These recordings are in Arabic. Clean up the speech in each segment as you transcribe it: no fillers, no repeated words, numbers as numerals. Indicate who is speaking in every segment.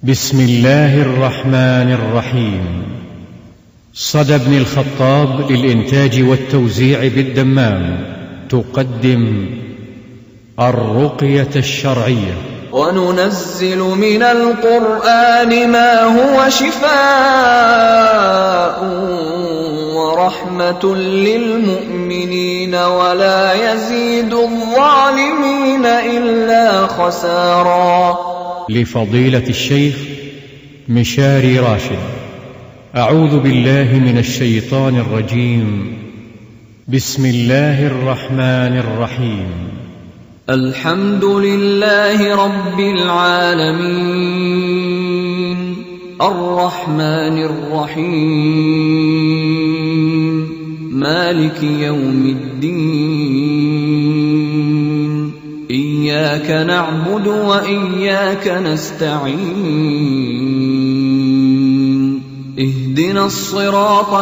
Speaker 1: بسم الله الرحمن الرحيم. صدى بن الخطاب للإنتاج والتوزيع بالدمام تقدم الرقية الشرعية.
Speaker 2: وننزل من القرآن ما هو شفاء ورحمة للمؤمنين ولا يزيد الظالمين إلا خسارا.
Speaker 1: لفضيلة الشيخ مشاري راشد. أعوذ بالله من الشيطان الرجيم. بسم الله الرحمن الرحيم.
Speaker 2: الحمد لله رب العالمين الرحمن الرحيم مالك يوم الدين إياك نعبد وإياك نستعين اهدنا الصراط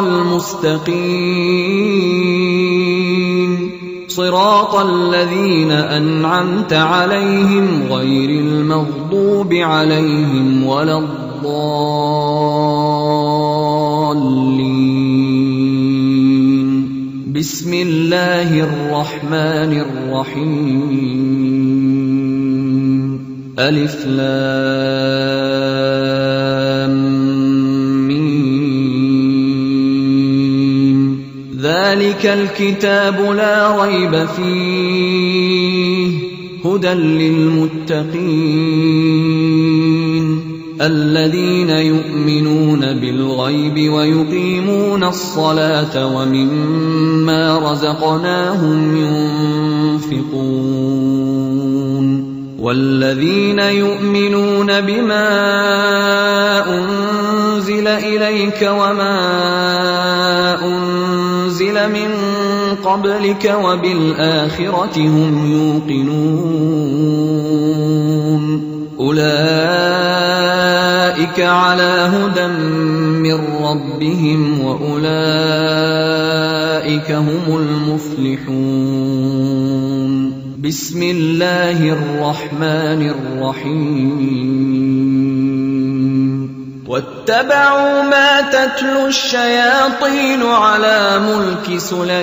Speaker 2: المستقيم صراط الذين أنعمت عليهم غير المغضوب عليهم ولا الضالين. بسم الله الرحمن الرحيم. ألف لام ذلك الكتاب لا ريب فيه هدى للمتقين الذين يؤمنون بالغيب ويقيمون الصلاة ومما رزقناهم ينفقون والذين يؤمنون بما أنزل إليك وما أنزل من قبلك وبالآخرة هم يوقنون أولئك على هدى من ربهم وأولئك هم المفلحون. بسم الله الرحمن الرحيم. واتبعوا ما تتلو الشياطين على ملك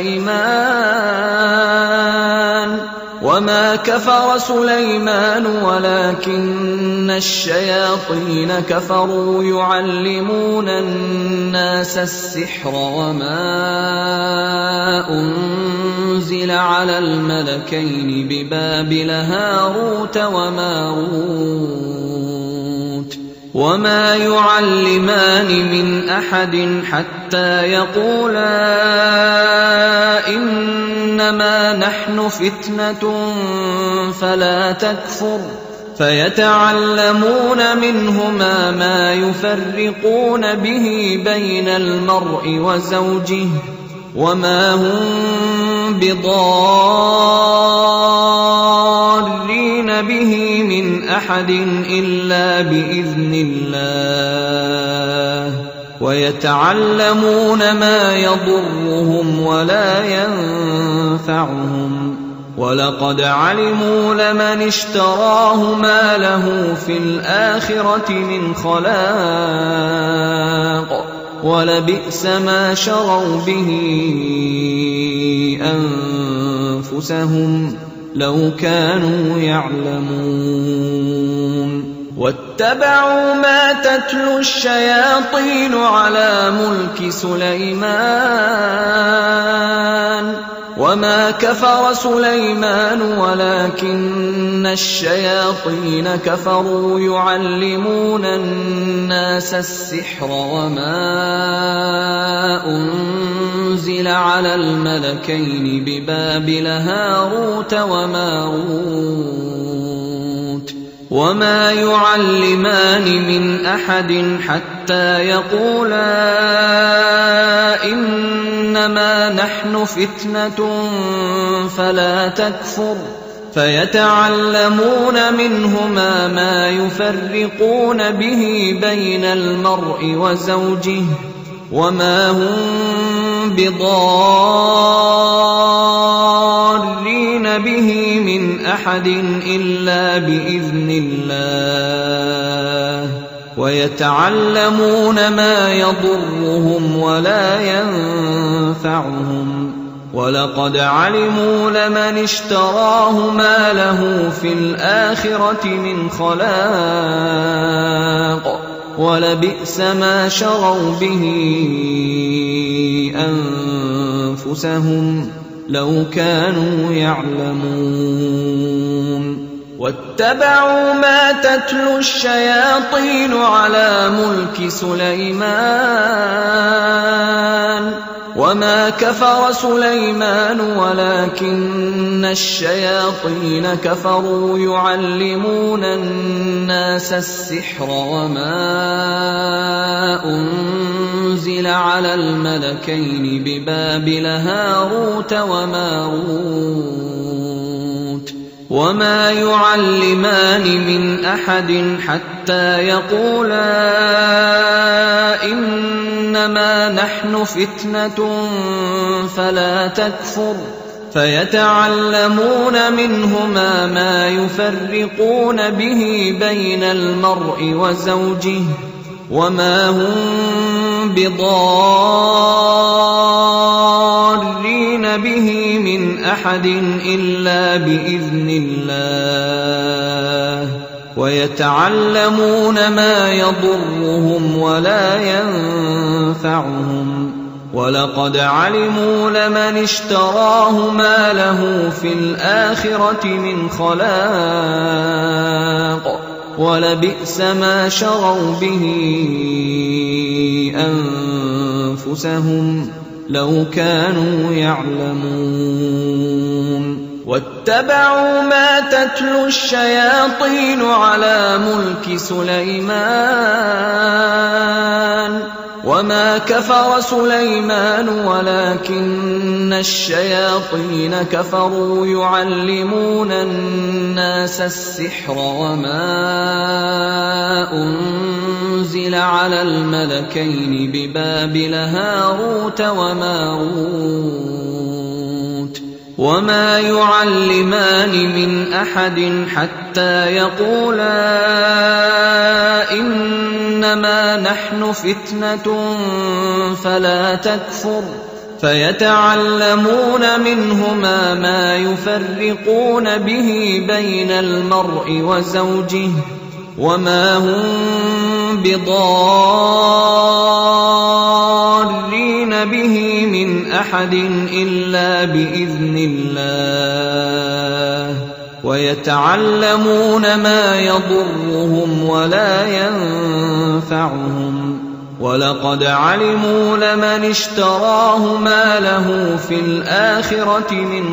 Speaker 2: سليمان وما كفر سليمان ولكن الشياطين كفروا يعلمون الناس السحر وما أنزل على الملكين ببابل هاروت وماروت وما يعلمان من أحد حتى يقولا إنما نحن فتنة فلا تكفر فيتعلمون منهما ما يفرقون به بين المرء وزوجه وما هم بضارين به من أحد إلا بإذن الله ويتعلمون ما يضرهم ولا ينفعهم ولقد علموا لمن اشتراه ما له في الآخرة من خلاق ولبئس ما شروا به أنفسهم لو كانوا يعلمون. واتبعوا ما تتلو الشياطين على ملك سليمان وما كفر سليمان ولكن الشياطين كفروا يعلمون الناس السحر وما أنزل على الملكين ببابل هاروت وماروت وما يعلمان من أحد حتى يقولا إنما نحن فتنة فلا تكفر فيتعلمون منهما ما يفرقون به بين المرء وزوجه وما هم بضارين به من أحد إلا بإذن الله ويتعلمون ما يضرهم ولا ينفعهم ولقد علموا لمن اشتراه ما له في الآخرة من خلاق ولبئس ما شروا به أنفسهم لو كانوا يعلمون واتبعوا ما تتلو الشياطين على ملك سليمان وما كفر سليمان ولكن الشياطين كفروا يعلمون الناس السحر وما أنزل على الملكين ببابل هاروت وماروت وما يعلمان من أحد حتى يقولا إنما نحن فتنة فلا تكفر فيتعلمون منهما ما يفرقون به بين المرء وزوجه وما هم بضارين به من أحد إلا بإذن الله ويتعلمون ما يضرهم ولا ينفعهم ولقد علموا لمن اشتراه ما له في الآخرة من خلاق ولبئس ما شروا به أنفسهم لو كانوا يعلمون واتبعوا ما تتلو الشياطين على ملك سليمان وما كفر سليمان ولكن الشياطين كفروا يعلمون الناس السحر وما أنزل على الملكين ببابل هاروت وماروت وما يعلمان من أحد حتى يقولا إنما نحن فتنة فلا تكفر فيتعلمون منهما ما يفرقون به بين المرء وزوجه وما هم بضارين به من أحد إلا بإذن الله ويتعلمون ما يضرهم ولا ينفعهم ولقد علموا لمن اشتراه ما له في الآخرة من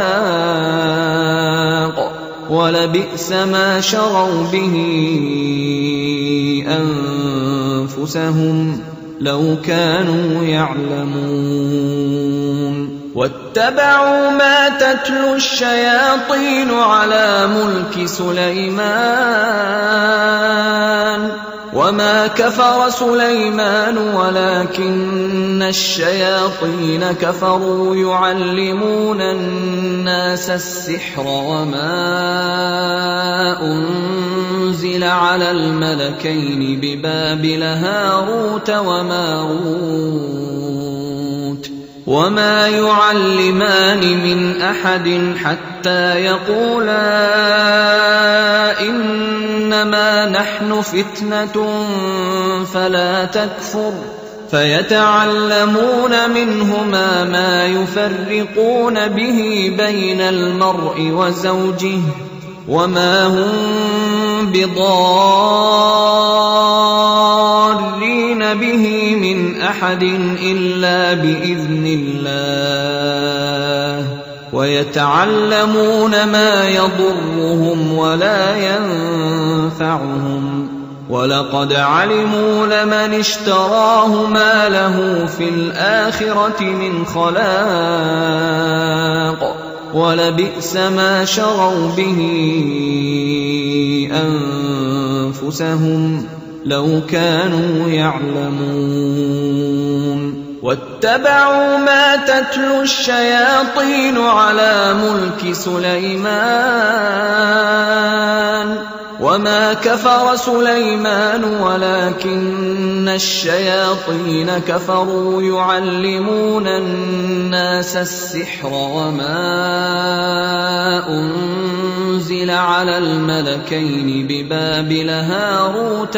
Speaker 2: خلاق ولبئس ما شروا به أنفسهم لو كانوا يعلمون واتبعوا ما تتلو الشياطين على ملك سليمان وما كفر سليمان ولكن الشياطين كفروا يعلمون الناس السحر وما أنزل على الملكين ببابل هاروت وماروت وما يعلمان من أحد حتى يقولا إنما نحن فتنة فلا تكفر فيتعلمون منهما ما يفرقون به بين المرء وزوجه وما هم بضارين به من أحد إلا بإذن الله ويتعلمون ما يضرهم ولا ينفعهم ولقد علموا لمن اشتراه ما له في الآخرة من خلاق ولبئس ما شروا به أنفسهم لو كانوا يعلمون واتبعوا ما تتلو الشياطين على ملك سليمان وما كفر سليمان ولكن الشياطين كفروا يعلمون الناس السحر وما أنزل على الملكين ببابل هاروت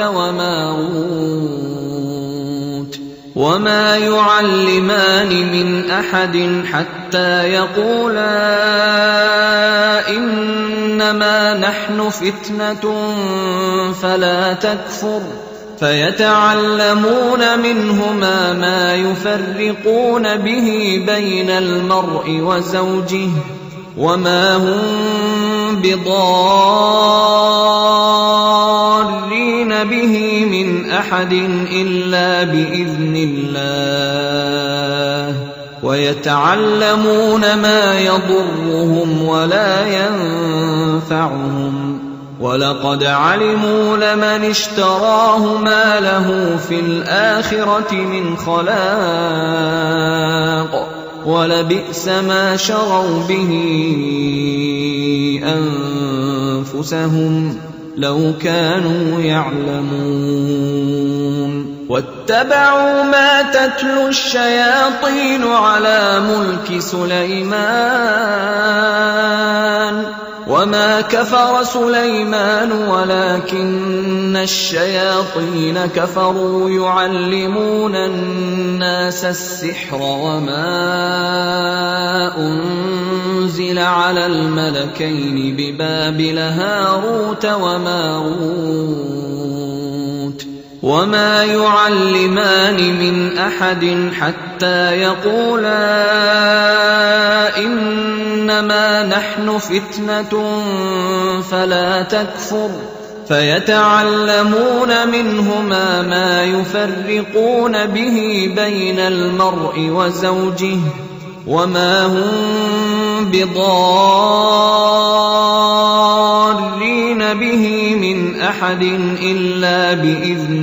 Speaker 2: وماروت وما يعلمان من أحد حتى يقولا إنما نحن فتنة فلا تكفر فيتعلمون منهما ما يفرقون به بين المرء وزوجه وما هم بضارين به من أحد إلا بإذن الله ويتعلمون ما يضرهم ولا ينفعهم ولقد علموا لمن اشتراه ما له في الآخرة من خلاق ولبئس ما شروا به أنفسهم لو كانوا يعلمون واتبعوا ما تتلو الشياطين على ملك سليمان وما كفر سليمان ولكن الشياطين كفروا يعلمون الناس السحر وما أنزل على الملكين ببابل هاروت وماروت وما يعلمان من أحد حتى يقولا إنما نحن فتنة فلا تكفر فيتعلمون منهما ما يفرقون به بين المرء وزوجه وما هم بضارين به من أحد إلا بإذن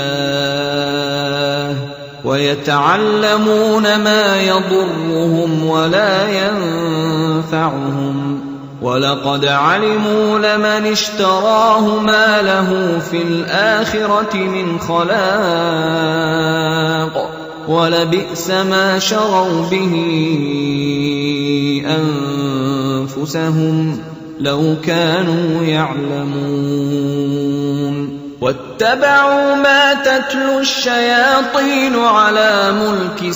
Speaker 2: الله ويتعلمون ما يضرهم ولا ينفعهم ولقد علموا لمن اشتراه ما له في الآخرة من خلاق ولبئس ما شروا به أنفسهم لو كانوا يعلمون واتبعوا ما تتلو الشياطين على ملك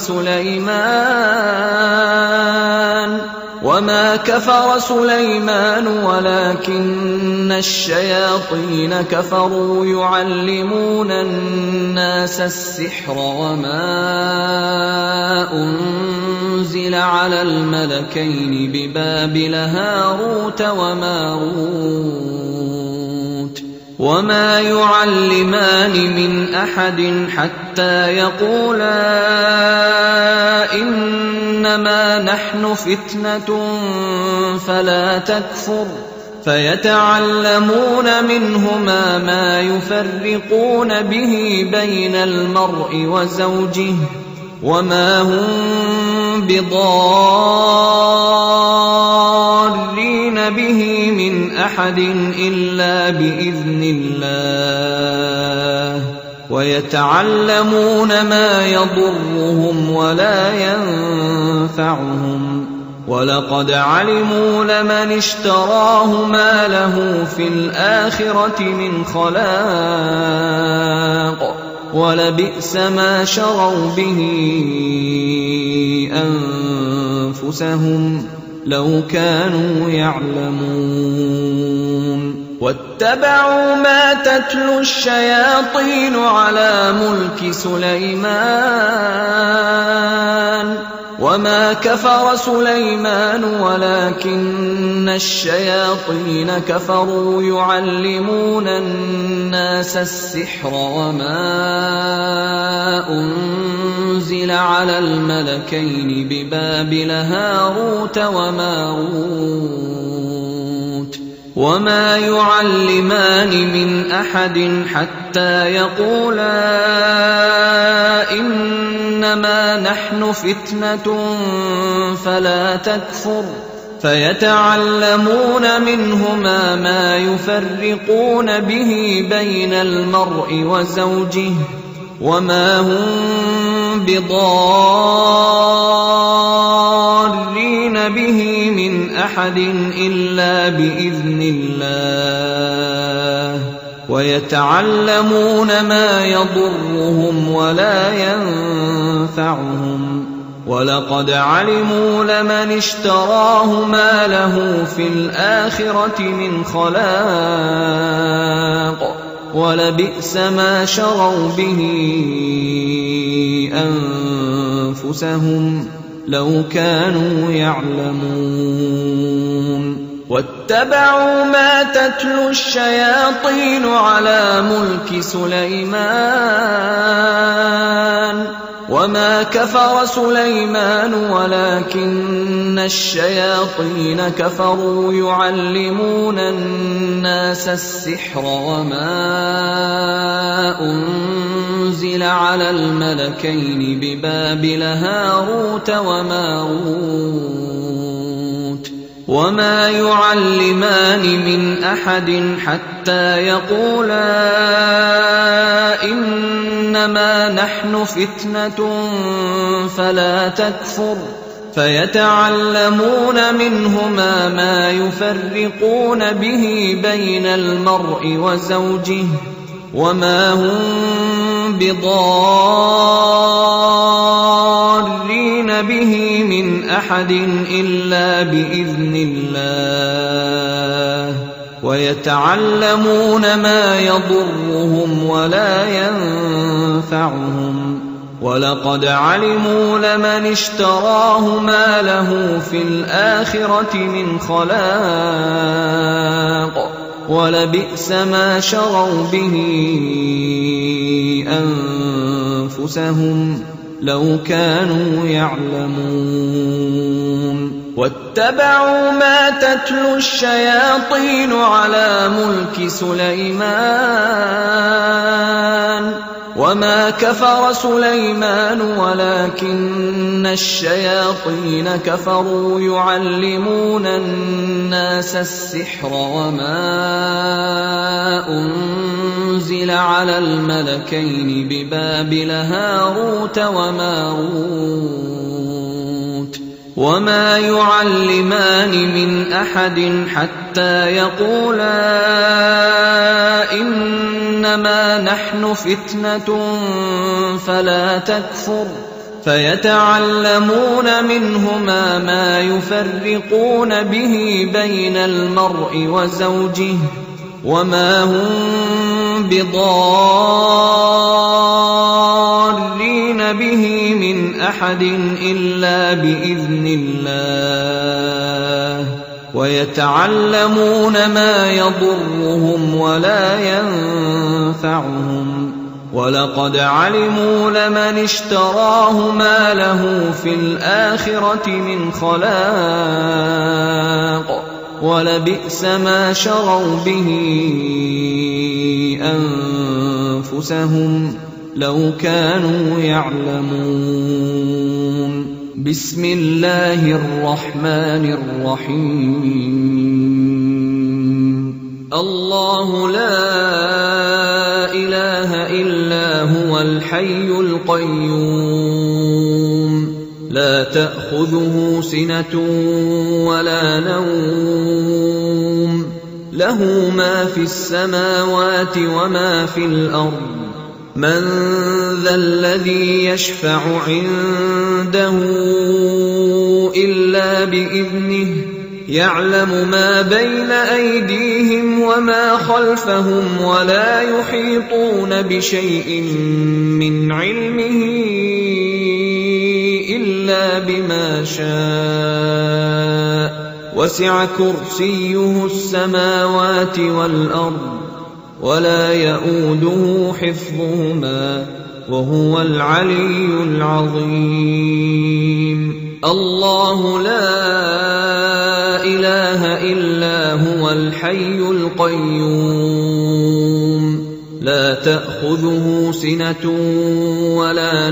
Speaker 2: سليمان وما كفر سليمان ولكن الشياطين كفروا يعلمون الناس السحر وما أنزل على الملكين ببابل هاروت وماروت وما يعلمان من أحد حتى يقولا إنما نحن فتنة فلا تكفر فيتعلمون منهما ما يفرقون به بين المرء وزوجه وما هم بضارين به من أحد إلا بإذن الله ويتعلمون ما يضرهم ولا ينفعهم ولقد علموا لمن اشتراه ما له في الآخرة من خلاق ولبئس ما شروا به أنفسهم لو كانوا يعلمون واتبعوا ما تتلو الشياطين على ملك سليمان وما كفر سليمان ولكن الشياطين كفروا يعلمون الناس السحر وما أنزل على الملكين ببابل هاروت وماروت وما يعلمان من أحد حتى يقولا إنما نحن فتنة فلا تكفر فيتعلمون منهما ما يفرقون به بين المرء وزوجه وما هم بضارين به من أحد إلا بإذن الله ويتعلمون ما يضرهم ولا ينفعهم ولقد علموا لمن اشتراه ما له في الآخرة من خلاق ولبئس ما شروا به أنفسهم لو كانوا يعلمون واتبعوا ما تتلو الشياطين على ملك سليمان وما كفر سليمان ولكن الشياطين كفروا يعلمون الناس السحر وما أنزل على الملكين ببابل هاروت وماروت وما يعلمان من أحد حتى يقولا إنما نحن فتنة فلا تكفر فيتعلمون منهما ما يفرقون به بين المرء وزوجه وما هم بضارين به من أحد إلا بإذن الله ويتعلمون ما يضرهم ولا ينفعهم ولقد علموا لمن اشتراه ما له في الآخرة من خلاق ولبئس ما شروا به أنفسهم لو كانوا يعلمون واتبعوا ما تتلو الشياطين على ملك سليمان وما كفر سليمان ولكن الشياطين كفروا يعلمون الناس السحر وما أنزل على الملكين ببابل هاروت وماروت وما يعلمان من أحد حتى يقولا إنما نحن فتنة فلا تكفر فيتعلمون منهما ما يفرقون به بين المرء وزوجه وما هم بضارين به من أحد إلا بإذن الله ويتعلمون ما يضرهم ولا ينفعهم ولقد علموا لمن اشتراه ما له في الآخرة من خلاق ولبئس ما شروا به أنفسهم لو كانوا يعلمون بسم الله الرحمن الرحيم الله لا إله إلا هو الحي القيوم لا تأخذه سنة ولا نوم له ما في السماوات وما في الأرض من ذا الذي يشفع عنده إلا بإذنه يعلم ما بين أيديهم وما خلفهم ولا يحيطون بشيء من علمه إلا بما شاء وسع كرسيه السماوات والأرض ولا يؤوده حفظهما وهو العلي العظيم الله لا إله إلا هو الحي القيوم لا تأخذه سنة ولا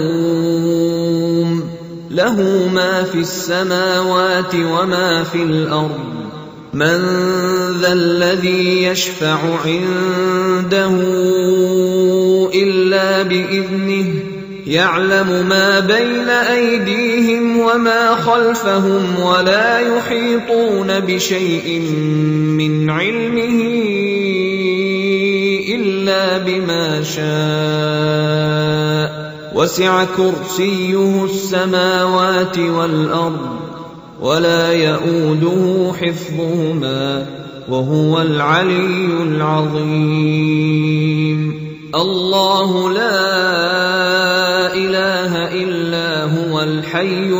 Speaker 2: نوم له ما في السماوات وما في الأرض من ذا الذي يشفع عنده إلا بإذنه يعلم ما بين أيديهم وما خلفهم ولا يحيطون بشيء من علمه إلا بما شاء وسع كرسيه السماوات والأرض ولا يؤوده حفظهما وهو العلي العظيم الله لا إله إلا هو الحي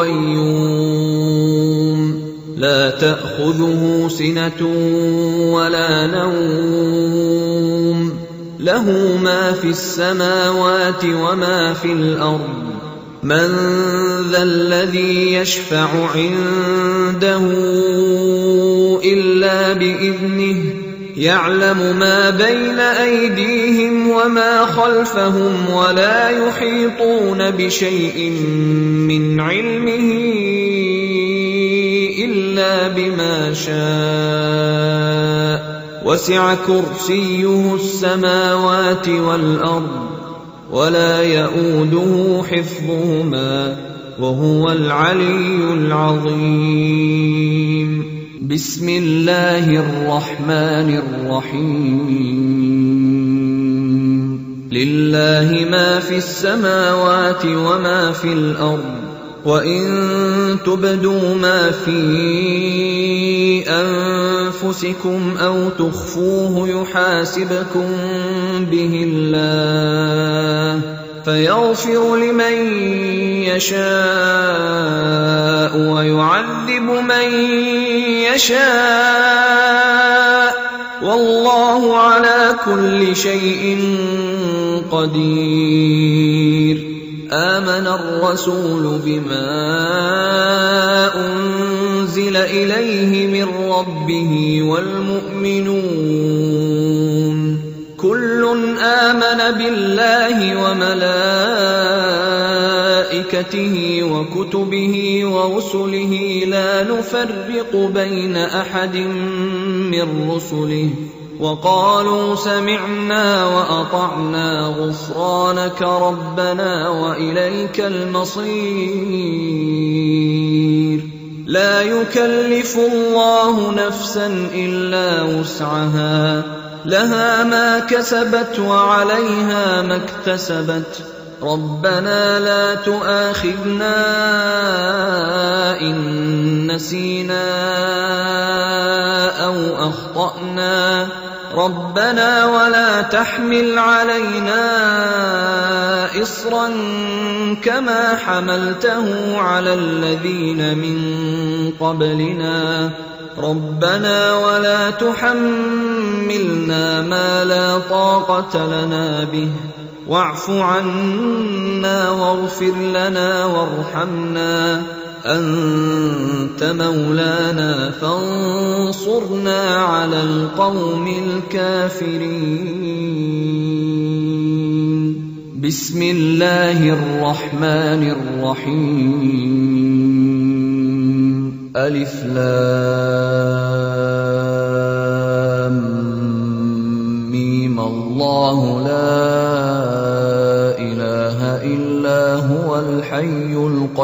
Speaker 2: القيوم لا تأخذه سنة ولا نوم له ما في السماوات وما في الأرض من ذا الذي يشفع عنده إلا بإذنه يعلم ما بين أيديهم وما خلفهم ولا يحيطون بشيء من علمه إلا بما شاء وسع كرسيه السماوات والأرض ولا يؤوده حفظهما وهو العلي العظيم بسم الله الرحمن الرحيم لله ما في السماوات وما في الأرض وإن تبدوا ما في أنفسكم أو تخفوه يحاسبكم به الله فيغفر لمن يشاء ويعذب من يشاء والله على كل شيء قدير آمن الرسول بما أنزل إليه من ربه والمؤمنون كل آمن بالله وملائكته وكتبه ورسله لا نفرق بين أحد من رسله وقالوا سمعنا وأطعنا غفرانك ربنا وإليك المصير لا يكلف الله نفسا إلا وسعها لها ما كسبت وعليها ما اكتسبت ربنا لا تؤاخذنا إن نسينا أو أخطأنا ربنا ولا تحمل علينا إصرا كما حملته على الذين من قبلنا ربنا ولا تحملنا ما لا طاقة لنا به واعف عنا واغفر لنا وارحمنا أنت مولانا فانصرنا على القوم الكافرين بسم الله الرحمن الرحيم ألف لام ميم الله لا إله إلا هو الحي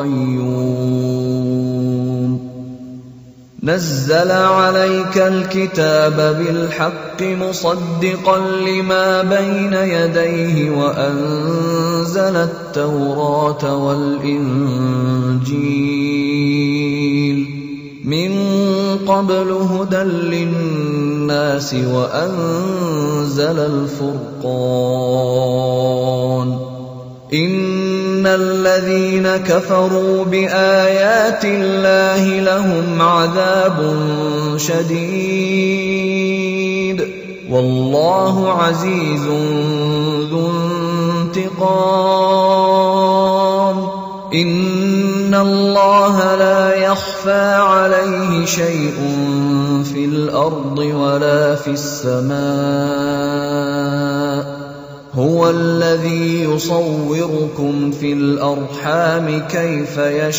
Speaker 2: القيوم نزل عليك الكتاب بالحق مصدقا لما بين يديه وأنزل التوراة والإنجيل من قبل هدى للناس وأنزل الفرقان إن الذين كفروا بآيات الله لهم عذاب شديد والله عزيز ذو انتقام إن الله لا يخفى عليه شيء في الأرض الأرض ولا في السماء هو الذي يصوركم في الأرحام كيف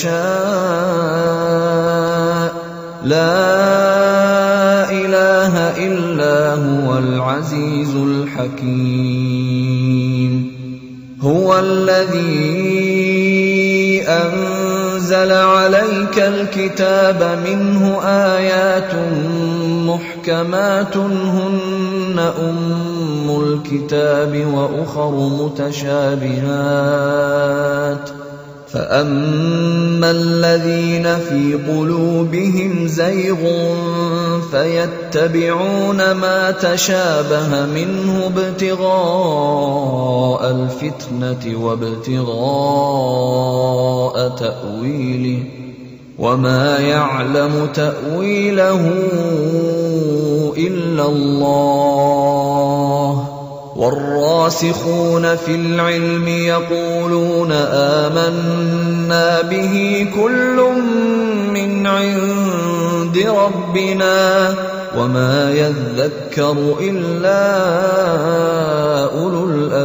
Speaker 2: يشاء لا إله إلا هو العزيز الحكيم هو الذي أنزل عليك الكتاب منه آيات محكمات هن أم الكتاب وأخر متشابهات فأما الذين في قلوبهم زيغ فيتبعون ما تشابه منه ابتغاء الفتنة وابتغاء تأويله وما يعلم تأويله إلا الله والراسخون في العلم يقولون آمنا به كل من عند ربنا وما يذكر إلا أولو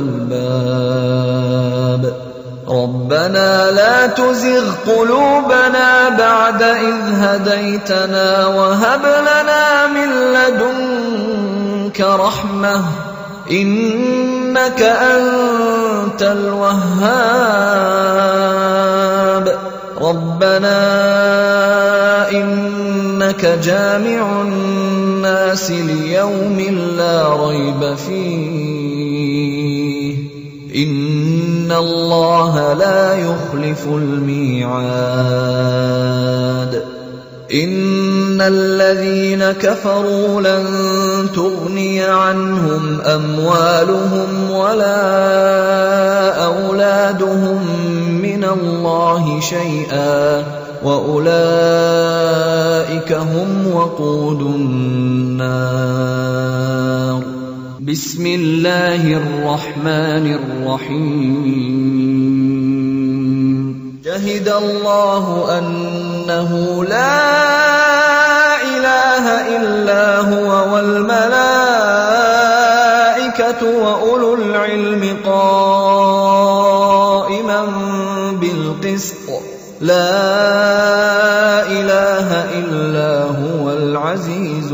Speaker 2: الألباب ربنا لا تزغ قلوبنا بعد إذ هديتنا وهب لنا من لدنك رحمة إنك أنت الوهاب ربنا إنك جامع الناس ليوم لا ريب فيه إن الله لا يخلف الميعاد إن الذين كفروا لن تغني عنهم أموالهم ولا أولادهم من الله شيئا وأولئك هم وقود النار بسم الله الرحمن الرحيم شهد الله أنه لا إله إلا هو والملائكة وأولو العلم قائما بالقسط لا إله إلا هو العزيز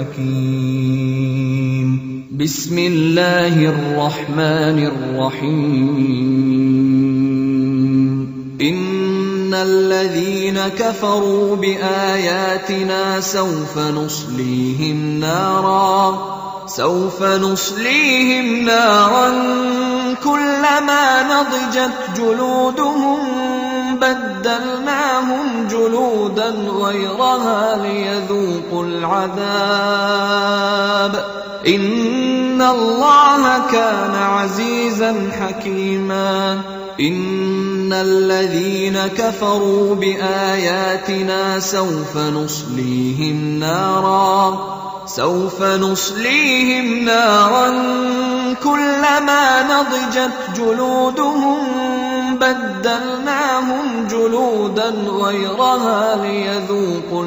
Speaker 2: الحكيم بسم الله الرحمن الرحيم إن الذين كفروا بآياتنا سوف نصليهم نارا كلما نضجت جلودهم بدلناهم جلودا غيرها ليذوقوا العذاب إن الله كان عزيزا حكيما إن الذين كفروا بآياتنا سوف نصليهم نارا كلما نضجت جلودهم بدلناهم جلودا غيرها ليذوقوا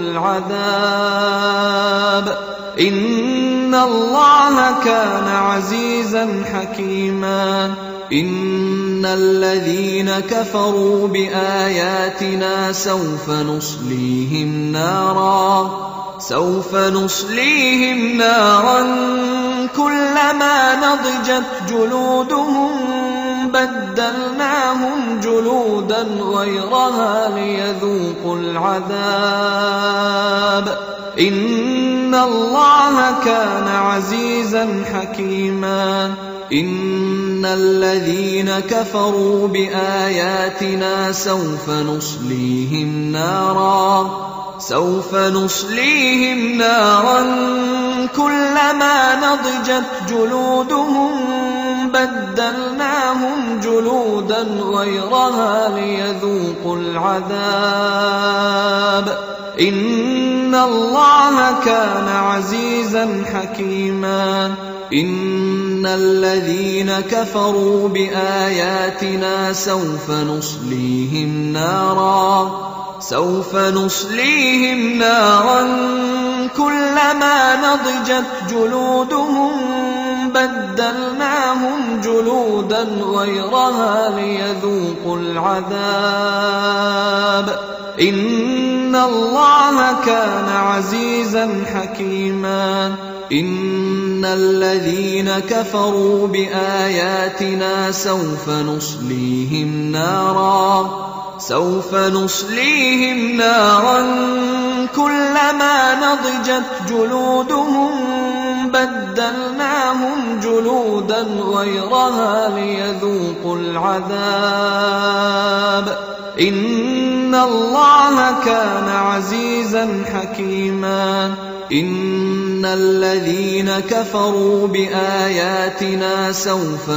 Speaker 2: العذاب إن الله كان عزيزا حكيما إن الذين كفروا بآياتنا سوف نصليهم نارا كلما نضجت جلودهم بدلناهم جلودا غيرها ليذوقوا العذاب إن الله كان عزيزا حكيما إن الذين كفروا بآياتنا سوف نصليهم نارا كلما نضجت جلودهم بدلناهم جلودا غيرها ليذوقوا العذاب إن الله كان عزيزا حكيما إن الذين كفروا بآياتنا سوف نصليهم نارا سوف نصليهم نارا كلما نضجت جلودهم بدلناهم جلودا غيرها ليذوقوا العذاب إن الله كان عزيزا حكيما إن الذين كفروا بآياتنا سوف نصليهم نارا كلما نضجت جلودهم بدلناهم جلودا غيرها ليذوقوا العذاب إن الله كان عزيزا حكيما إن الذين كفروا بآياتنا سوف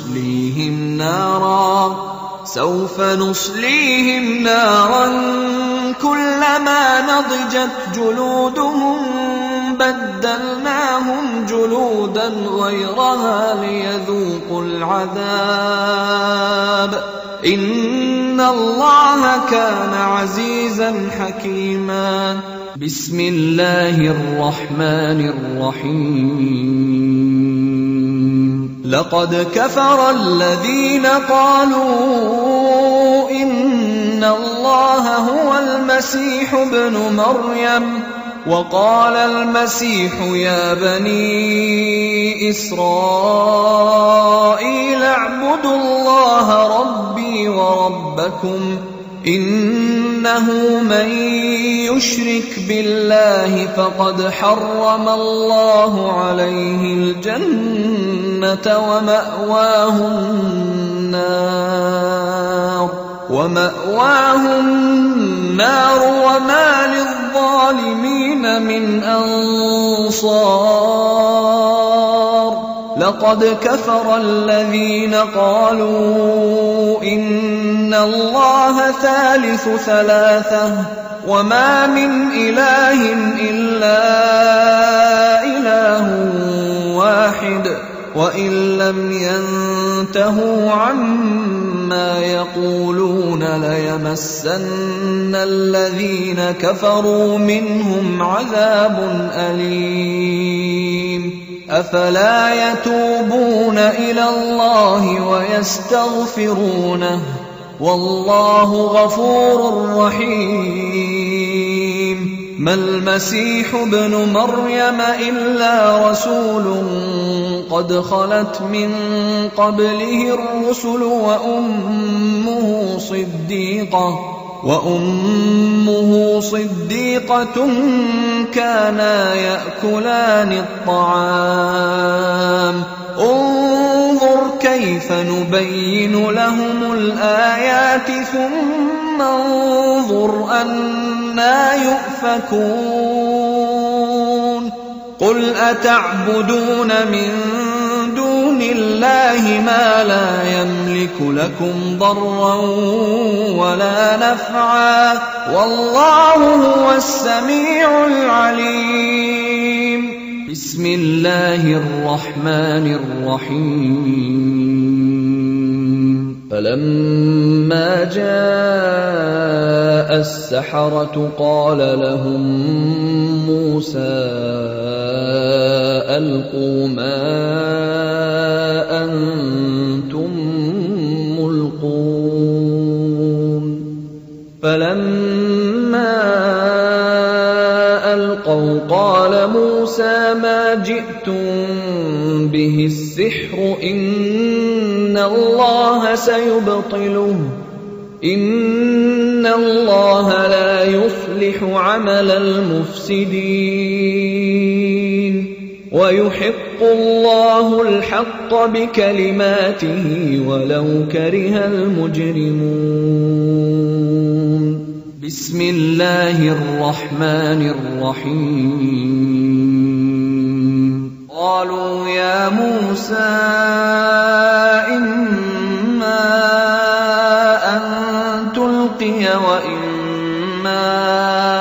Speaker 2: نصليهم نارا كلما نضجت جلودهم بدلناهم جلودا غيرها ليذوقوا العذاب إن الله كان عزيزا حكيما بسم الله الرحمن الرحيم لقد كفر الذين قالوا إن الله هو المسيح ابن مريم وقال المسيح يا بني إسرائيل اعبدوا الله ربي وربكم إنه من يشرك بالله فقد حرم الله عليه الجنة ومأواه النار وما للظالمين من أنصار لقد كفر الذين قالوا إن الله ثالث ثلاثة وما من إله إلا إله واحد وإن لم ينتهوا عما يقولون ليمسن الذين كفروا منهم عذاب أليم أفلا يتوبون إلى الله ويستغفرونه والله غفور رحيم ما المسيح ابن مريم إلا رسول قد خلت من قبله الرسل وأمه صديقة كانا يأكلان الطعام انظر كيف نبين لهم الآيات ثم انظر أنى يؤفكون قل أتعبدون من دون الله ما لا يملك لكم ضرا ولا نفعا والله هو السميع العليم بسم الله الرحمن الرحيم فلما جاء السحرة قال لهم موسى ألقوا ما أنتم ملقون فلما ألقوا قال موسى ما جئتم به السحر إن الله سيبطله إن الله لا يصلح عمل المفسدين ويحق الله الحق بكلماته ولو كره المجرمون بسم الله الرحمن الرحيم قالوا يا موسى إما أن تلقي وإما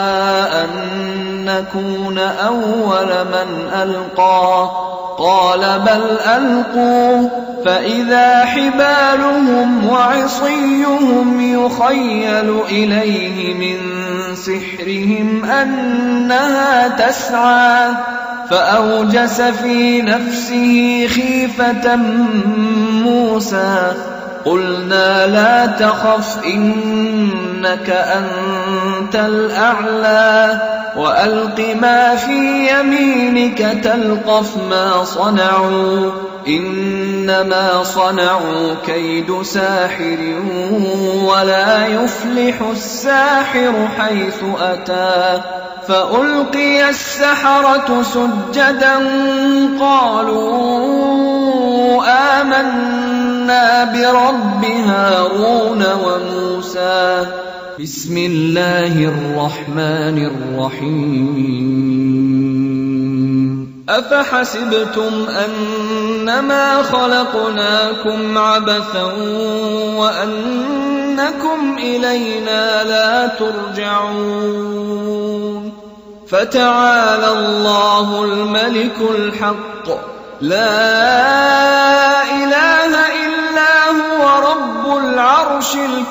Speaker 2: أن نكون أول من ألقى قال بل ألقوا فإذا حبالهم وعصيهم يخيل إليه من سحرهم أنها تسعى فأوجس في نفسه خيفة موسى قلنا لا تخف إنك أنت الأعلى وألق ما في يمينك تلقف ما صنعوا إنما صنعوا كيد ساحر ولا يفلح الساحر حيث أتى فألقي السحرة سجدا قالوا آمنا برب هارون وموسى بسم الله الرحمن الرحيم أفحسبتم أنما خلقناكم عبثا وأنكم إلينا لا ترجعون فتعالى الله الملك الحق لا إله إلا هو رب العرش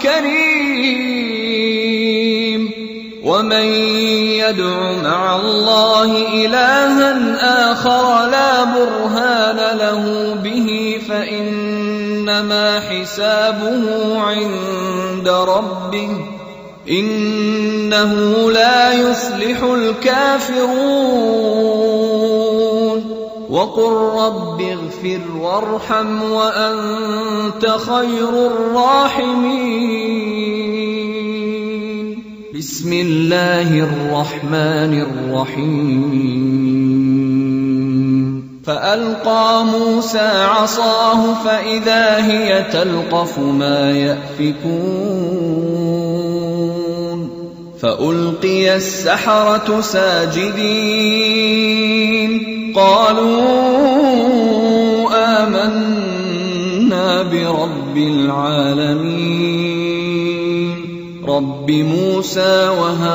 Speaker 2: الكريم ومن يدع مع الله إلها آخر لا برهان له به فإنما حسابه عند ربه إنه لا يفلح الكافرون وقل رب اغفر وارحم وأنت خير الراحمين بسم الله الرحمن الرحيم فألقى موسى عصاه فإذا هي تلقف ما يأفكون فألقي السحرة ساجدين قالوا آمنا برب العالمين رب موسى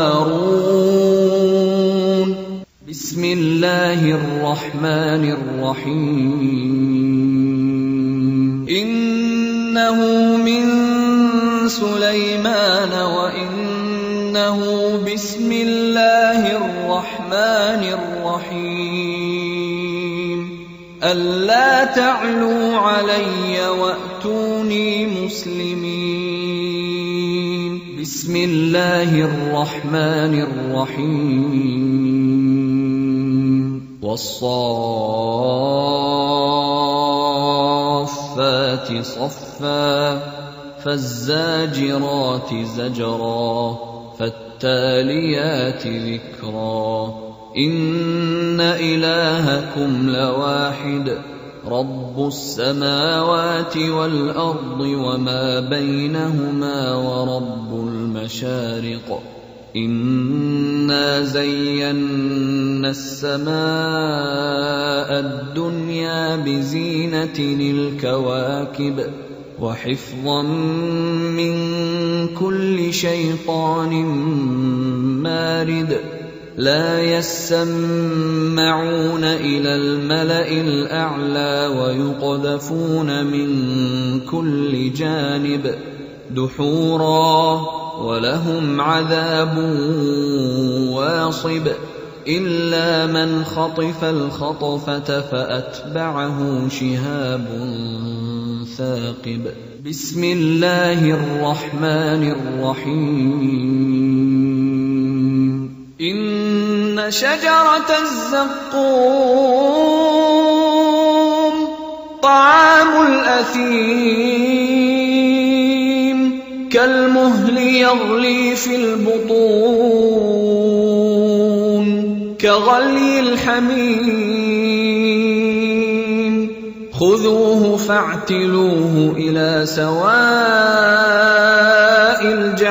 Speaker 2: وهارون بسم الله الرحمن الرحيم إنه من سليمان وإنه بسم الله الرحمن الرحيم ألا تعلوا علي وأتوني مسلمين بسم الله الرحمن الرحيم والصافات صفا فالزاجرات زجرا فالتاليات ذكرا إن إلهكم لواحد رب السماوات والأرض وما بينهما ورب المشارق إنا زينا السماء الدنيا بزينة الكواكب وحفظا من كل شيطان مارد لا يسمعون إلى الملأ الأعلى ويقذفون من كل جانب دحورا ولهم عذاب واصب إلا من خطف الخطفة فأتبعه شهاب ثاقب بسم الله الرحمن الرحيم إن شجرة الزقوم طعام الأثيم كالمهل يغلي في البطون كغلي الحميم خذوه فاعتلوه إلى سواء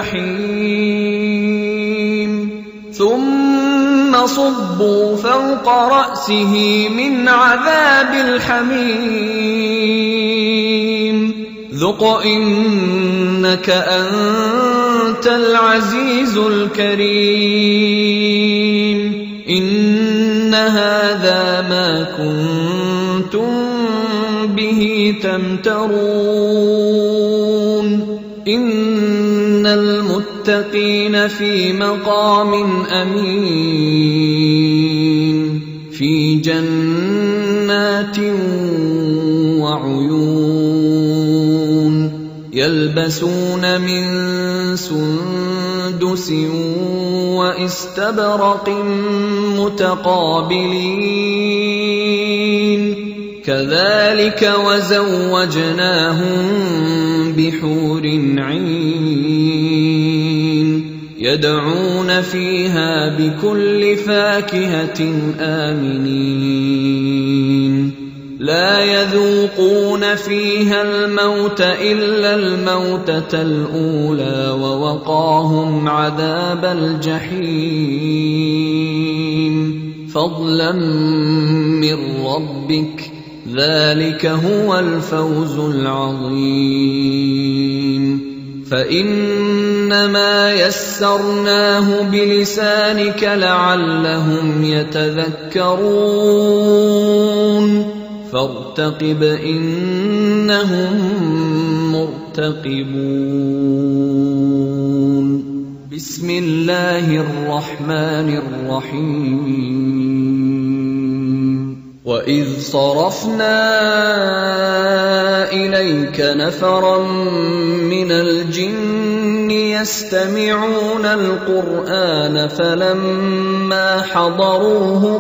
Speaker 2: الجحيم ثم صبوا فوق رأسه من عذاب الحميم ذق إنك أنت العزيز الكريم إن هذا ما كنتم تمترون إن المتقين في مقام أمين في جنات وعيون يلبسون من سندس واستبرق متقابلين كذلك وزوجناهم بحور عين يدعون فيها بكل فاكهة آمنين لا يذوقون فيها الموت إلا الموتة الأولى ووقاهم عذاب الجحيم فضلا من ربك ذلك هو الفوز العظيم فإنما يسرناه بلسانك لعلهم يتذكرون فارتقب إنهم مرتقبون بسم الله الرحمن الرحيم وإذ صرفنا إليك نفرا من الجن يستمعون القرآن فلما حضروه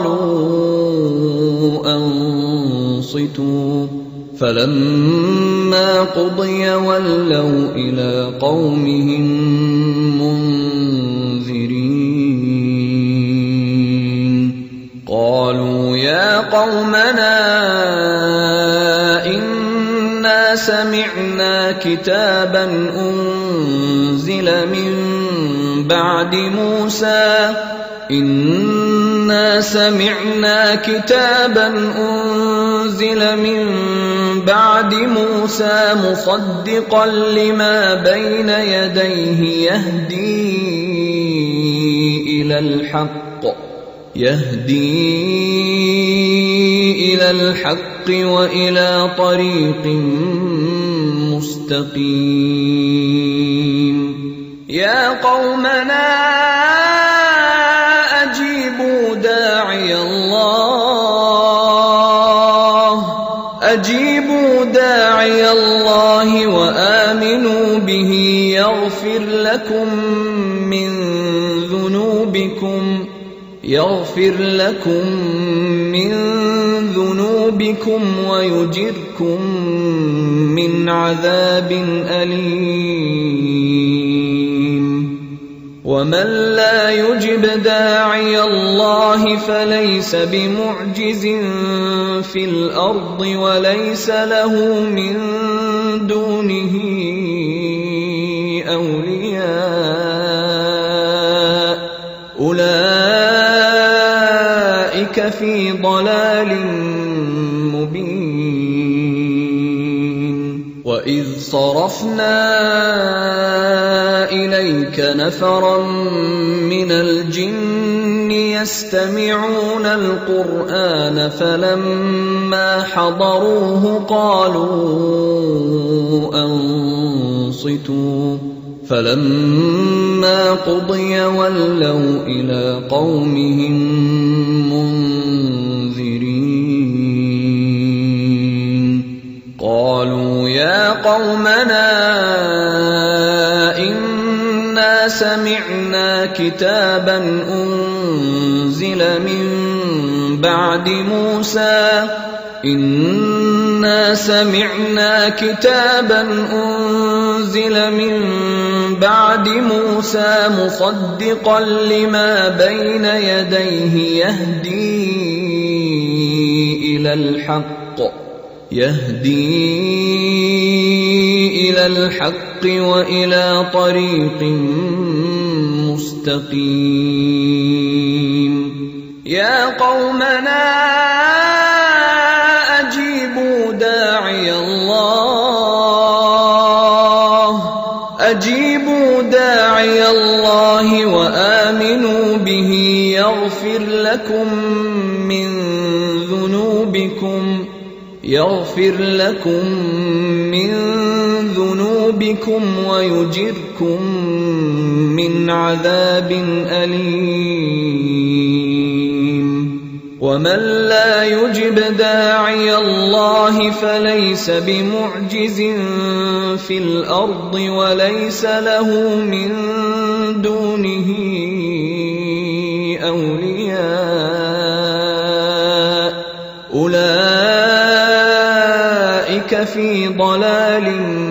Speaker 2: قالوا أنصتوا فلما قضي ولوا إلى قومهم منذرين قالوا يا قومنا إنا سمعنا كتابا أنزل من بعد موسى إنا سمعنا كتابا أنزل من بعد موسى مصدقا لما بين يديه يهدي إلى الحق وإلى طريق مستقيم يا قومنا أجيبوا داعي الله وآمنوا به يغفر لكم من ذنوبكم ويجركم من عذاب أليم ومن لا يجب داعي الله فليس بمعجز في الأرض وليس له من دونه أولياء أولئك في ضلال مبين وإذ صرفنا إليك نفرا من الجن يستمعون القرآن فلما حضروه قالوا أنصتوا فلما قضي ولوا إلى قومهم منذرين قالوا يا قومنا إنا سمعنا كتابا أنزل من بعد موسى إنا سمعنا كتابا أنزل من بعد موسى مصدقا لما بين يديه يهدي إلى الحق وإلى طريق مستقيم يا قومنا أجيبوا داعي الله وآمنوا به يغفر لكم من ذنوبكم ويجركم من عذاب أليم ومن لا يجب داعي الله فليس بمعجز في الأرض وليس له من دونه أولياء أولئك في ضلال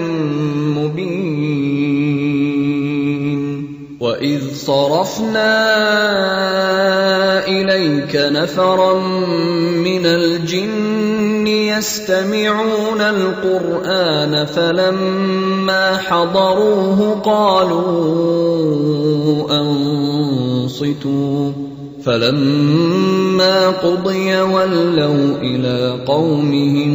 Speaker 2: مبين وإذ صرفنا إليك نفرا من الجن يستمعون القرآن فلما حضروه قالوا أنصتوا فلما قضي ولوا إلى قومهم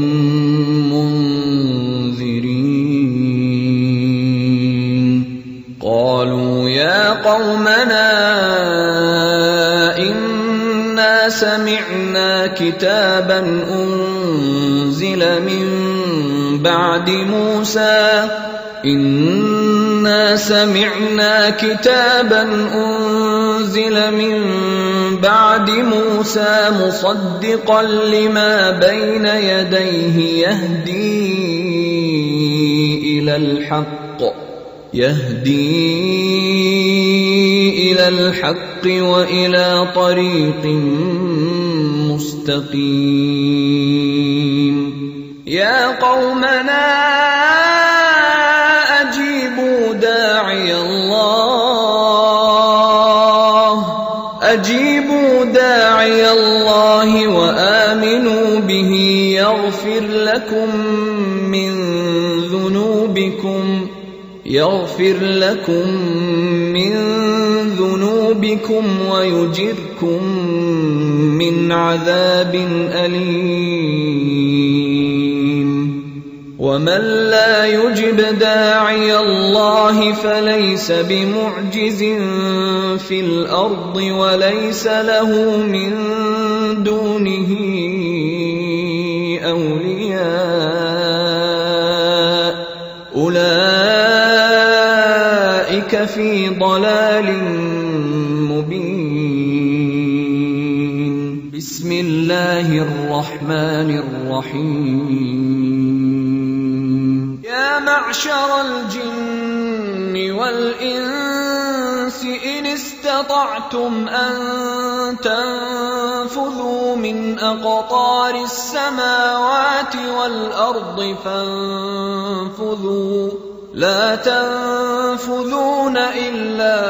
Speaker 2: منذرين قالوا يا قومنا إنا سمعنا كتابا أنزل من بعد موسى إنا سمعنا كتابا أنزل من بعد موسى مصدقا لما بين يديه يهدي إلى الحق وإلى طريق مستقيم يا قومنا أجيبوا داعي الله وآمنوا به يغفر لكم من ذنوبكم ويجركم من عذاب أليم ومن لا يجب داعي الله فليس بمعجز في الأرض وليس له من دونه أولياء أولئك في ضلال مبين بسم الله الرحمن الرحيم يا معشر الجن والإنس إن استطعتم أن تنفذوا من أقطار السماوات والأرض فانفذوا لا تنفذون إلا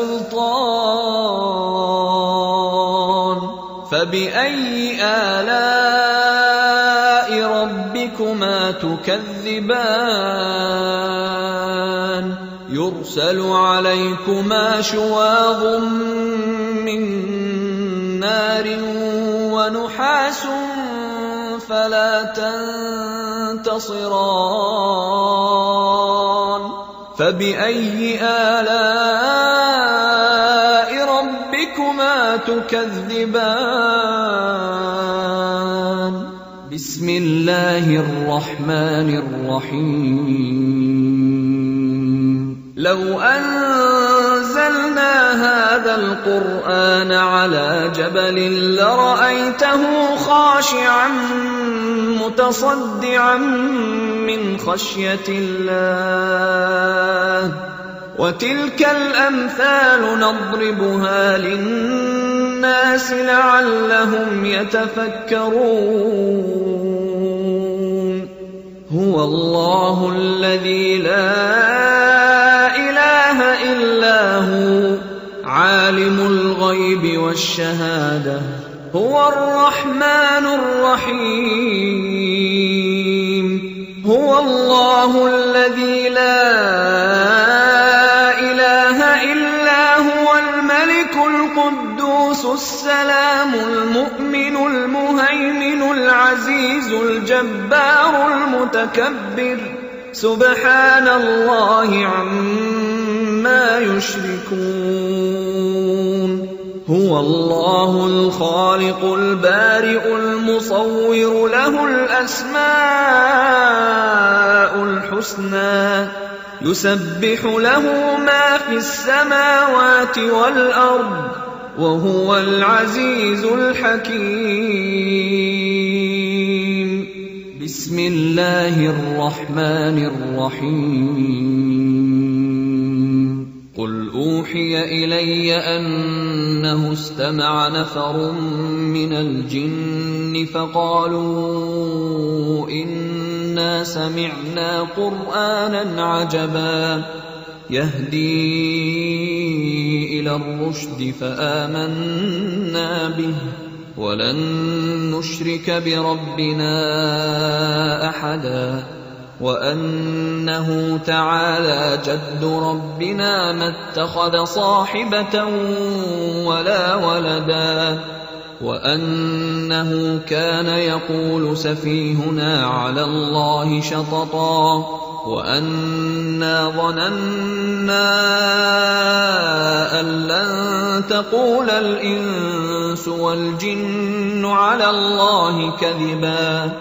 Speaker 2: بسلطان فبأي آلاء ربكما تكذبان يرسل عليكما شواظ من نار ونحاس فلا تنتصران فبأي آلاء ربكما تكذبان بسم الله الرحمن الرحيم لو أنزلنا هذا القرآن على جبل لرأيته خاشعا متصدعا من خشية الله وتلك الأمثال نضربها للناس لعلهم يتفكرون هو الله الذي لا إله إلا هو عالم الغيب والشهادة هو الرحمن الرحيم هو الله الذي لا إله إلا هو الملك القدوس السلام المؤمن المهيمن العزيز الجبار المتكبر سبحان الله عما يشركون هو الله الخالق البارئ المصور له الأسماء الحسنى يسبح له ما في السماوات والأرض وهو العزيز الحكيم. بسم الله الرحمن الرحيم. قل أوحي إلي أنه استمع نفر من الجن فقالوا إنا سمعنا قرآنا عجبا يهدي إلى الرشد فآمنا به ولن نشرك بربنا أحدا وأنه تعالى جد ربنا ما اتخذ صاحبة ولا ولدا وأنه كان يقول سفيهنا على الله شططا وأنا ظننا أن لن تقول الإنس والجن على الله كذبا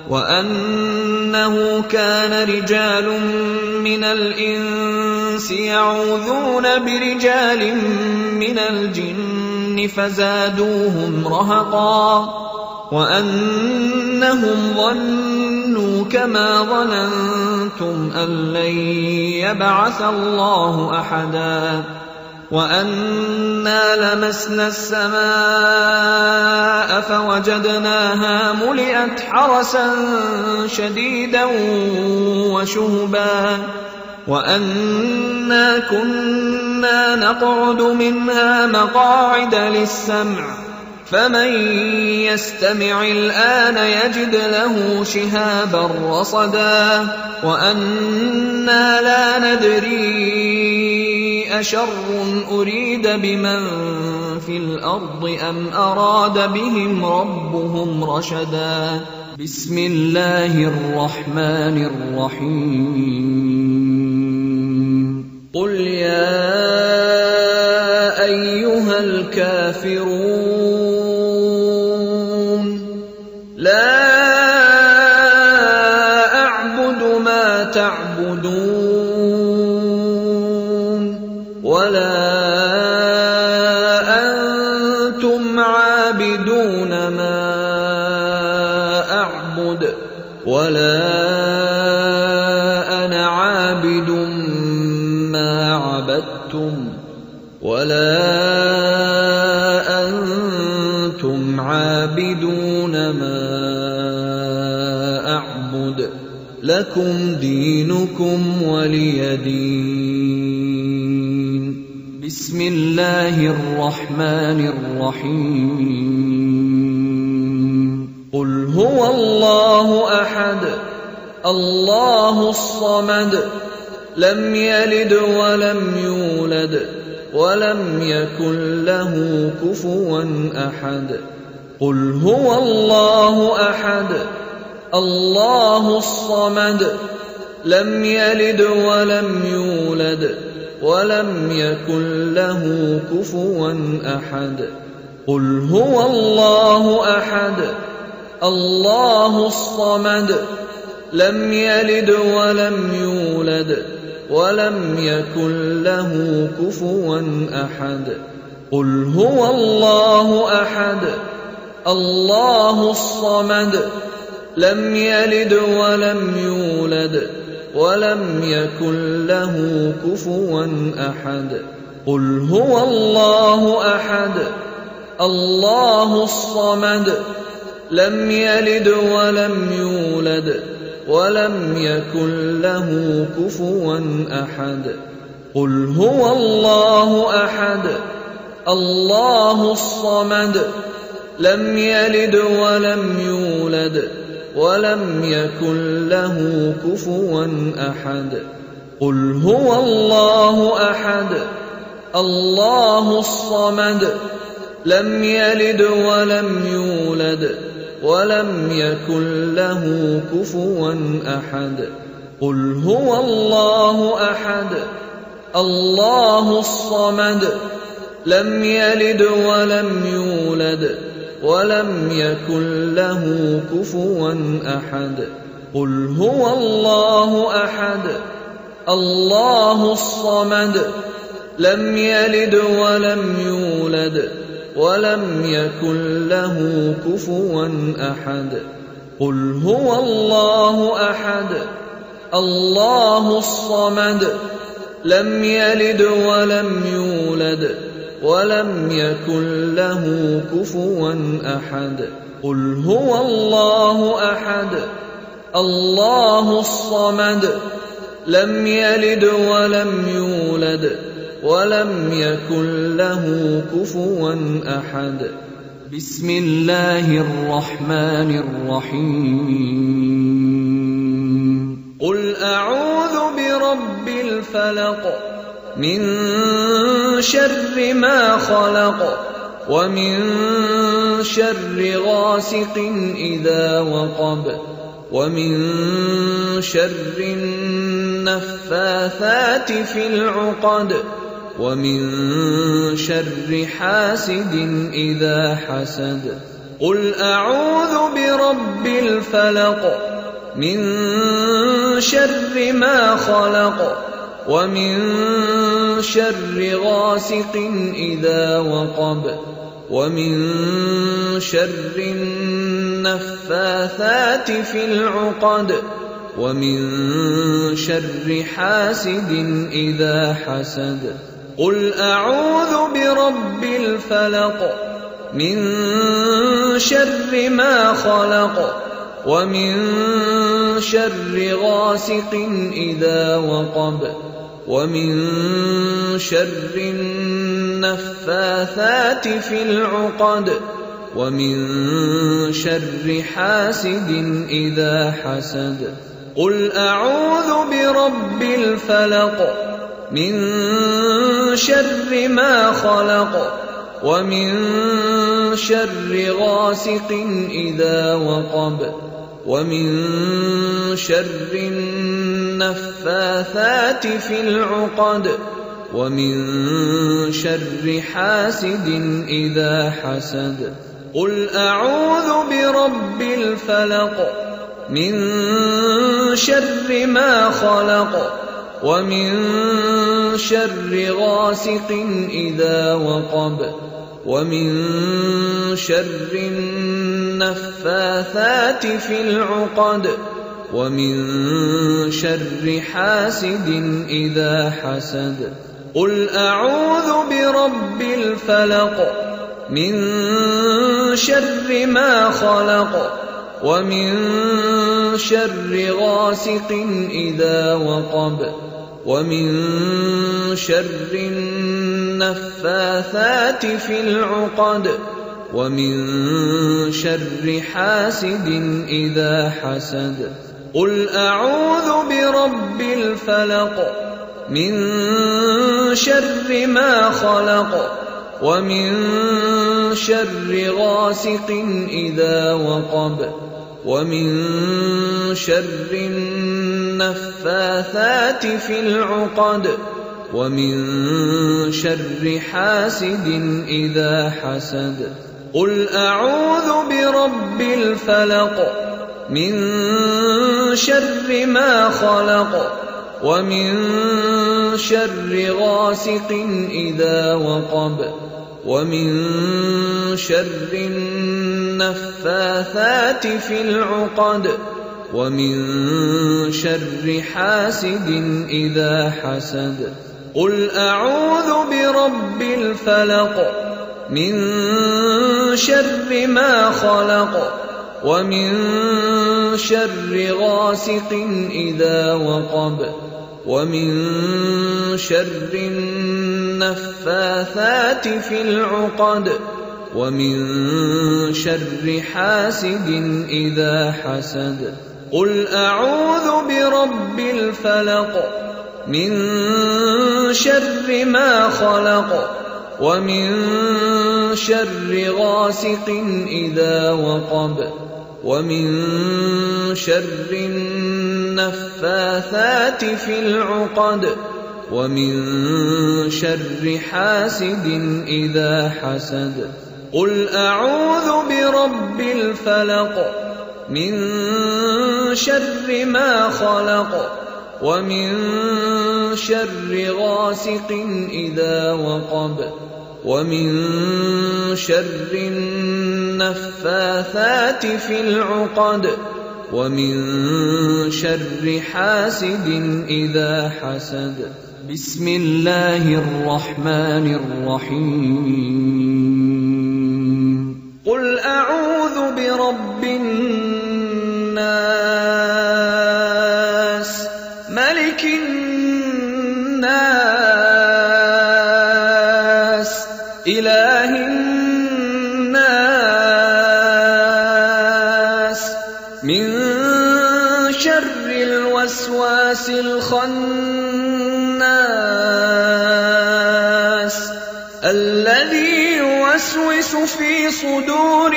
Speaker 2: وأنه كان رجال من الإنس يعوذون برجال من الجن فزادوهم رهقا وأنهم ظنوا كما ظننتم أن لن يبعث الله أحدا وأنا لمسنا السماء فوجدناها ملئت حرسا شديدا وشهبا وأنا كنا نقعد منها مقاعد للسمع فمن يستمع الآن يجد له شهابا رصدا وأنا لا ندري أشر أريد بمن في الأرض أم أراد بهم ربهم رشدا. بسم الله الرحمن الرحيم. قل يا أيها الكافرون لا أعبد ما تعبدون ولا أنتم عابدون ما أعبد ولا أنا عابد ما عبدتم ولا أنتم عابدون ما أعبد لكم دينكم ولي دين. بسم الله الرحمن الرحيم. قل هو الله أحد الله الصمد لم يلد ولم يولد ولم يكن له كفوا أحد. قل هو الله أحد الله الصمد لم يلد ولم يولد ولم يكن له كفوا أحد. قل هو الله أحد الله الصمد لم يلد ولم يولد ولم يكن له كفوا أحد. قل هو الله أحد الله الصمد لم يلد ولم يولد ولم يكن له كفوا أحد. قل هو الله أحد الله الصمد لم يلد ولم يولد ولم يكن له كفوا أحد. قل هو الله أحد الله الصمد لم يلد ولم يولد ولم يكن له كفوا أحد. قل هو الله أحد الله الصمد لم يلد ولم يولد ولم يكن له كفوا أحد. قل هو الله أحد الله الصمد لم يلد ولم يولد ولم يكن له كفوا أحد. قل هو الله أحد الله الصمد لم يلد ولم يولد ولم يكن له كفوا أحد. قل هو الله أحد الله الصمد لم يلد ولم يولد ولم يكن له كفوا أحد. قل هو الله أحد الله الصمد لم يلد ولم يولد ولم يكن له كفوا أحد. بسم الله الرحمن الرحيم. قل أعوذ برب الفلق من شر ما خلق ومن شر غاسق إذا وقب ومن شر النفاثات في العقد ومن شر حاسد إذا حسد. قل أعوذ برب الفلق من شر ما خلق ومن شر غاسق إذا وقب ومن شر النفاثات في العقد ومن شر حاسد إذا حسد. قل أعوذ برب الفلق من شر ما خلق ومن شر غاسق إذا وقب ومن شر النفاثات في العقد ومن شر حاسد إذا حسد. قل أعوذ برب الفلق من شر ما خلق ومن شر غاسق إذا وقب ومن شر النفاثات في العقد ومن شر حاسد إذا حسد. قل أعوذ برب الفلق من شر ما خلق ومن شر غاسق إذا وقب ومن شر النفاثات في العقد ومن شر حاسد إذا حسد. قل أعوذ برب الفلق من شر ما خلق ومن شر غاسق إذا وقب ومن شر النفاثات في العقد ومن شر حاسد إذا حسد. قل أعوذ برب الفلق من شر ما خلق ومن شر غاسق إذا وقب ومن شر النفاثات في العقد ومن شر حاسد إذا حسد. قل أعوذ برب الفلق من شر ما خلق ومن شر غاسق إذا وقب ومن شر النفاثات في العقد ومن شر حاسد إذا حسد. قل أعوذ برب الفلق من شر ما خلق ومن شر غاسق إذا وقب ومن شر النفاثات في العقد ومن شر حاسد إذا حسد. قل أعوذ برب الفلق من شر ما خلق ومن شر غاسق إذا وقب ومن شر النفاثات في العقد ومن شر حاسد إذا حسد. قل أعوذ برب الفلق من شر ما خلق ومن شر غاسق إذا وقب ومن شر النفاثات في العقد ومن شر حاسد إذا حسد. بسم الله الرحمن الرحيم. قل أعوذ برب الناس ملك الناس إله الناس من شر الوسواس الخناس الذي يوسوس في صدور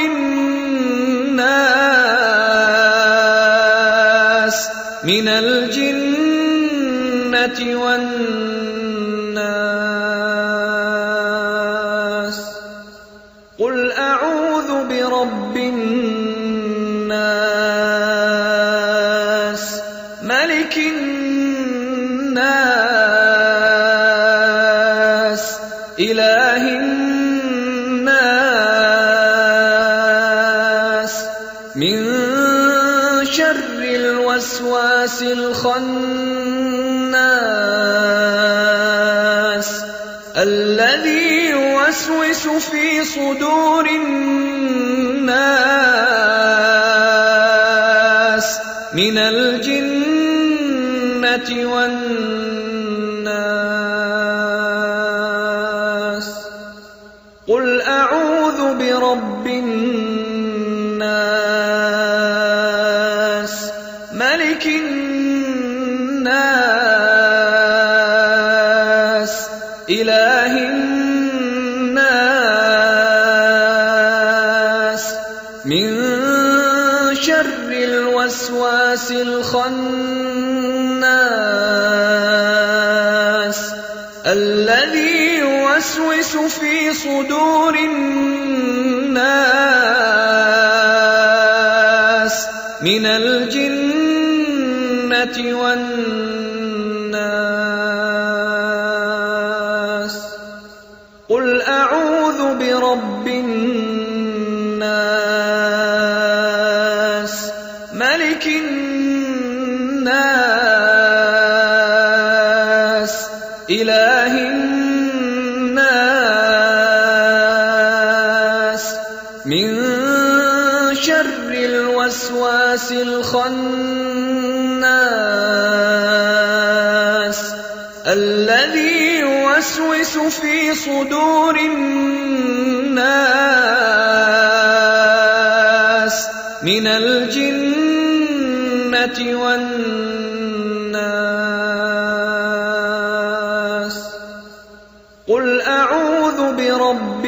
Speaker 2: الناس من الجنة والناس. قل أعوذ برب الناس ملك الناس إله الناس من شر الوسواس الخناس الذي يوسوس في صدور الناس من الجنة والناس. قل أعوذ برب الناس ملك الناس إله الناس من شر الوسواس الخناس الذي يوسوس في صدور الناس من الجنة والناس. قل أعوذ برب الناس ملك الناس إله الناس من شر الوسواس الخناس الذي يوسوس في صدور الناس من الجنة والناس. قل أعوذ برب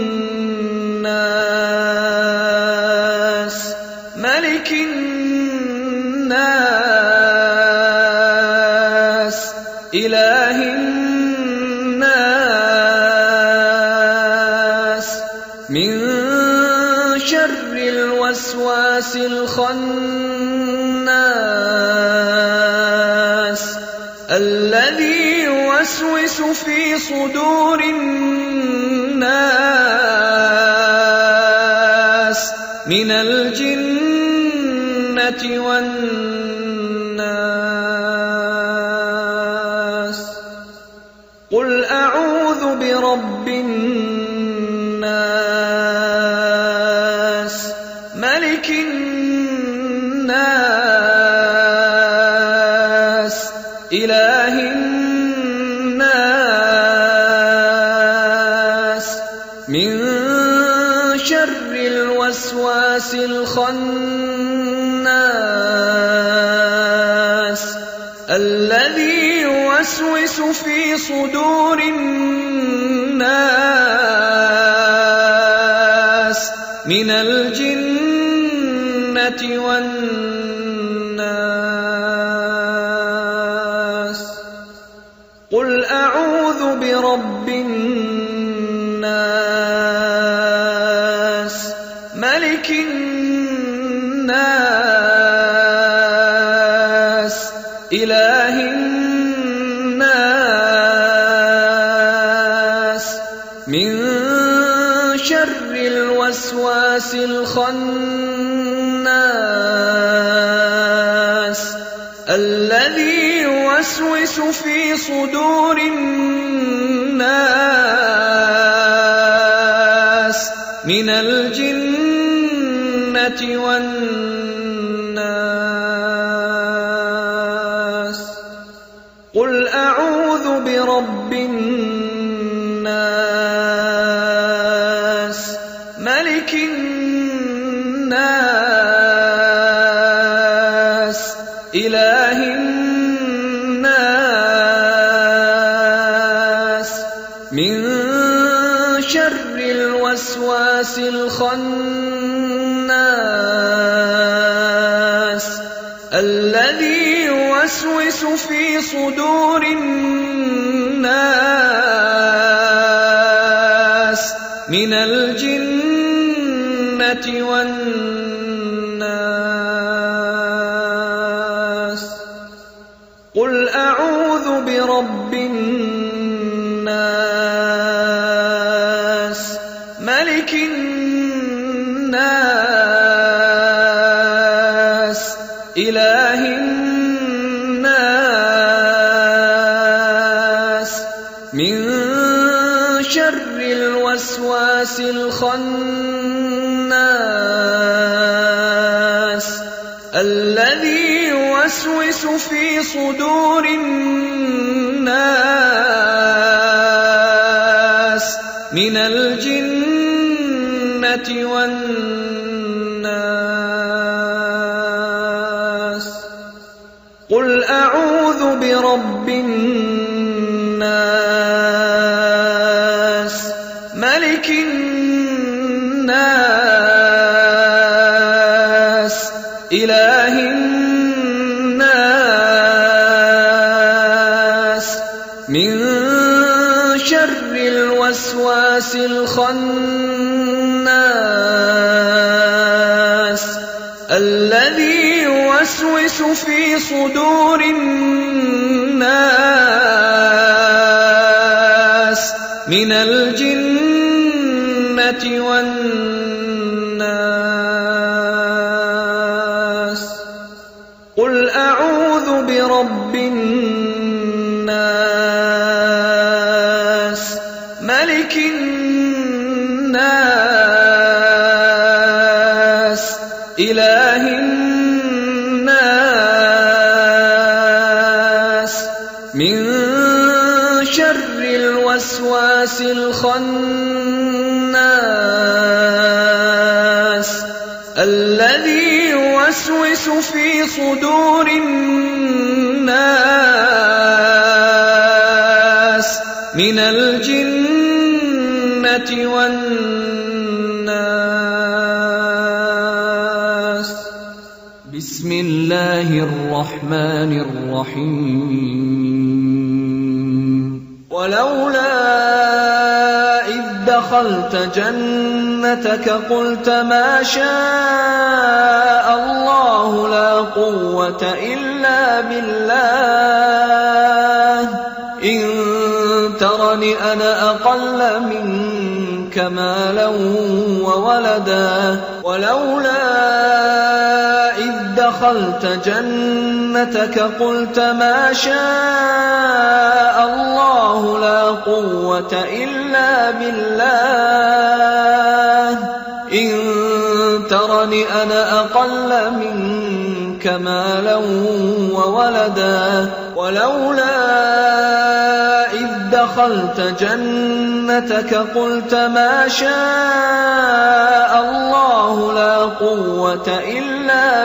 Speaker 2: الناس ملك الناس إله الناس من شر الوسواس الخناس الذي يوسوس في صدور الناس من الجنة والناس. قل أعوذ برب الناس ملك الناس إله الناس من شر الوسواس الخناس الذي يوسوس في صدور الناس من الجنة والناس. قل برب الناس ملك الناس إله الناس من شر الوسواس الخناس الذي يوسوس في صدور الناس من الجنة والناس قل أعوذ برب الناس ملك الناس إله الناس من شر الوسواس الخناس الذي يوسوس في صدور الناس من الجنة والناس قل أعوذ برب الناس ملك الناس إله الناس من شر الوسواس الخناس الذي يوسوس في صدور الناس من الجنة والناس قل أعوذ برب الناس ملك الناس إله الناس من شر الوسواس الخناس الذي يوسوس في صدور الناس من الجنة والناس قل أعوذ برب الناس ملك الناس إله الناس من شر الوسواس الخناس الذي يوسوس في صدور الناس من الجنة والناس بسم الله الرحمن الرحيم ولولا إذ دخلت جنتك قلت ما شاء الله لا قوة إلا بالله إن ترني أنا أقل منك مالا وولدا ولولا إذ دخلت جنتك قلت ما شاء الله لا قوة إلا بالله إن ترني أنا أقل منك مالا وولدا ولولا إذ دخلت جنتك قلت ما شاء الله لا قوة إلا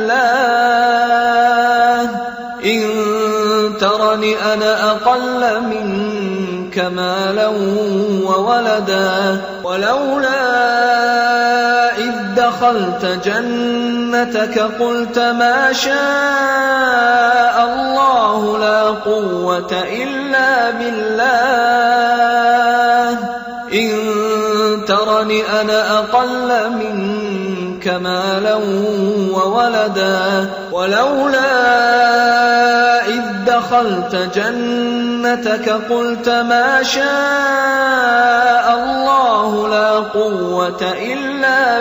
Speaker 2: بالله إن ترني أنا أقل منك مالا وولدا ولولا إذ دخلت جنتك قلت ما شاء الله لا قوة إلا بالله إن ترني أنا أقل منك مالا وولدا ولولا إذ دخلت جنتك قلت ما شاء الله لا قوة إلا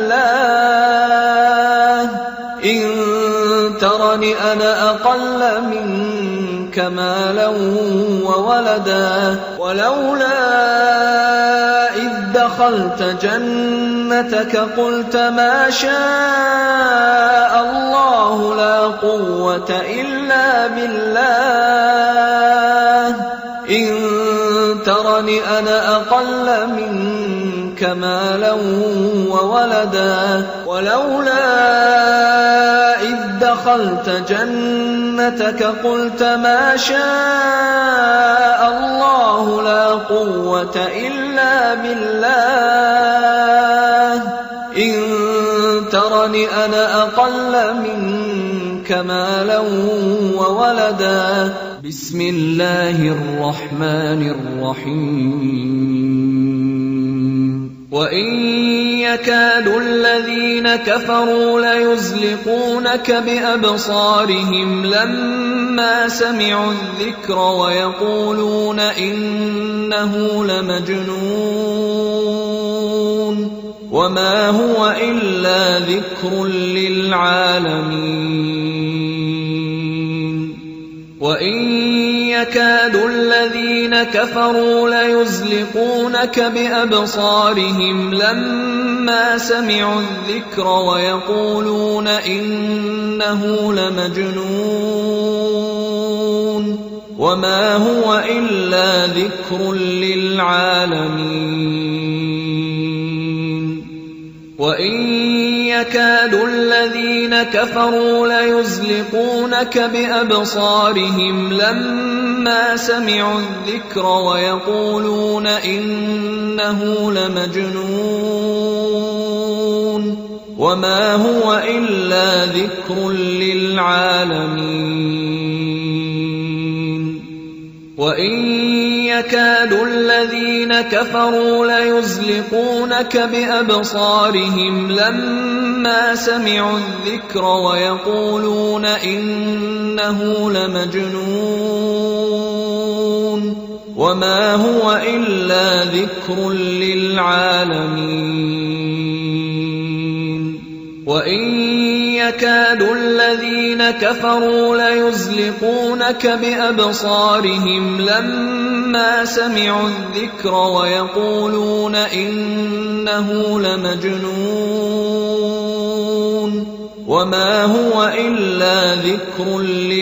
Speaker 2: بالله إن ترني أنا أقل منك مالا وولدا ولولا إذ دخلت جنتك قلت ما شاء الله لا قوة إلا بالله إن ترني أنا أقل منك مالا وولدا ولولا إذ دخلت جنتك قلت ما شاء الله لا قوة إلا بالله إن ترني أنا أقل منك مالا وولدا بسم الله الرحمن الرحيم وإن يكاد الذين كفروا ليزلقونك بأبصارهم لما سمعوا الذكر ويقولون إنه لمجنون وما هو إلا ذكر للعالمين وإن يكاد الذين كفروا ليزلقونك بأبصارهم لما سمعوا الذكر ويقولون إنه لمجنون وما هو إلا ذكر للعالمين وإن يكاد الذين كفروا ليزلقونك بأبصارهم لما سمعوا الذكر ويقولون إنه لمجنون وما هو إلا ذكر للعالمين وإن يكاد الذين كفروا ليزلقونك بأبصارهم لما سمعوا الذكر ويقولون إنه لمجنون وما هو إلا ذكر للعالمين وإن يكاد الذين كفروا ليزلقونك بأبصارهم لما سمعوا الذكر ويقولون إنه لمجنون وما هو إلا ذكر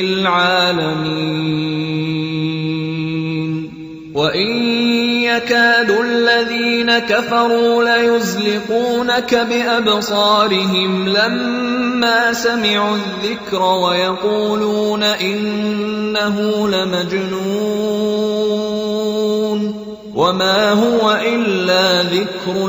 Speaker 2: للعالمين وإن يكاد الذين كفروا ليزلقونك بأبصارهم لما سمعوا الذكر ويقولون إنه لمجنون وما هو إلا ذكر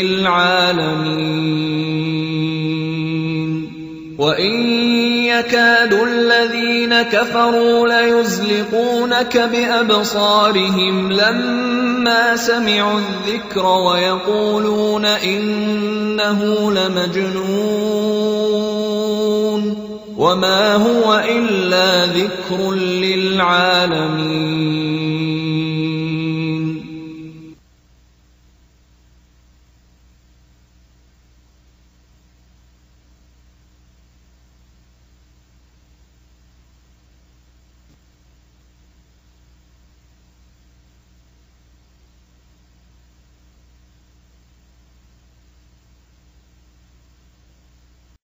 Speaker 2: للعالمين وإن يكاد الذين كفروا ليزلقونك بأبصارهم لما سمعوا الذكر ويقولون إنه لمجنون وما هو إلا ذكر للعالمين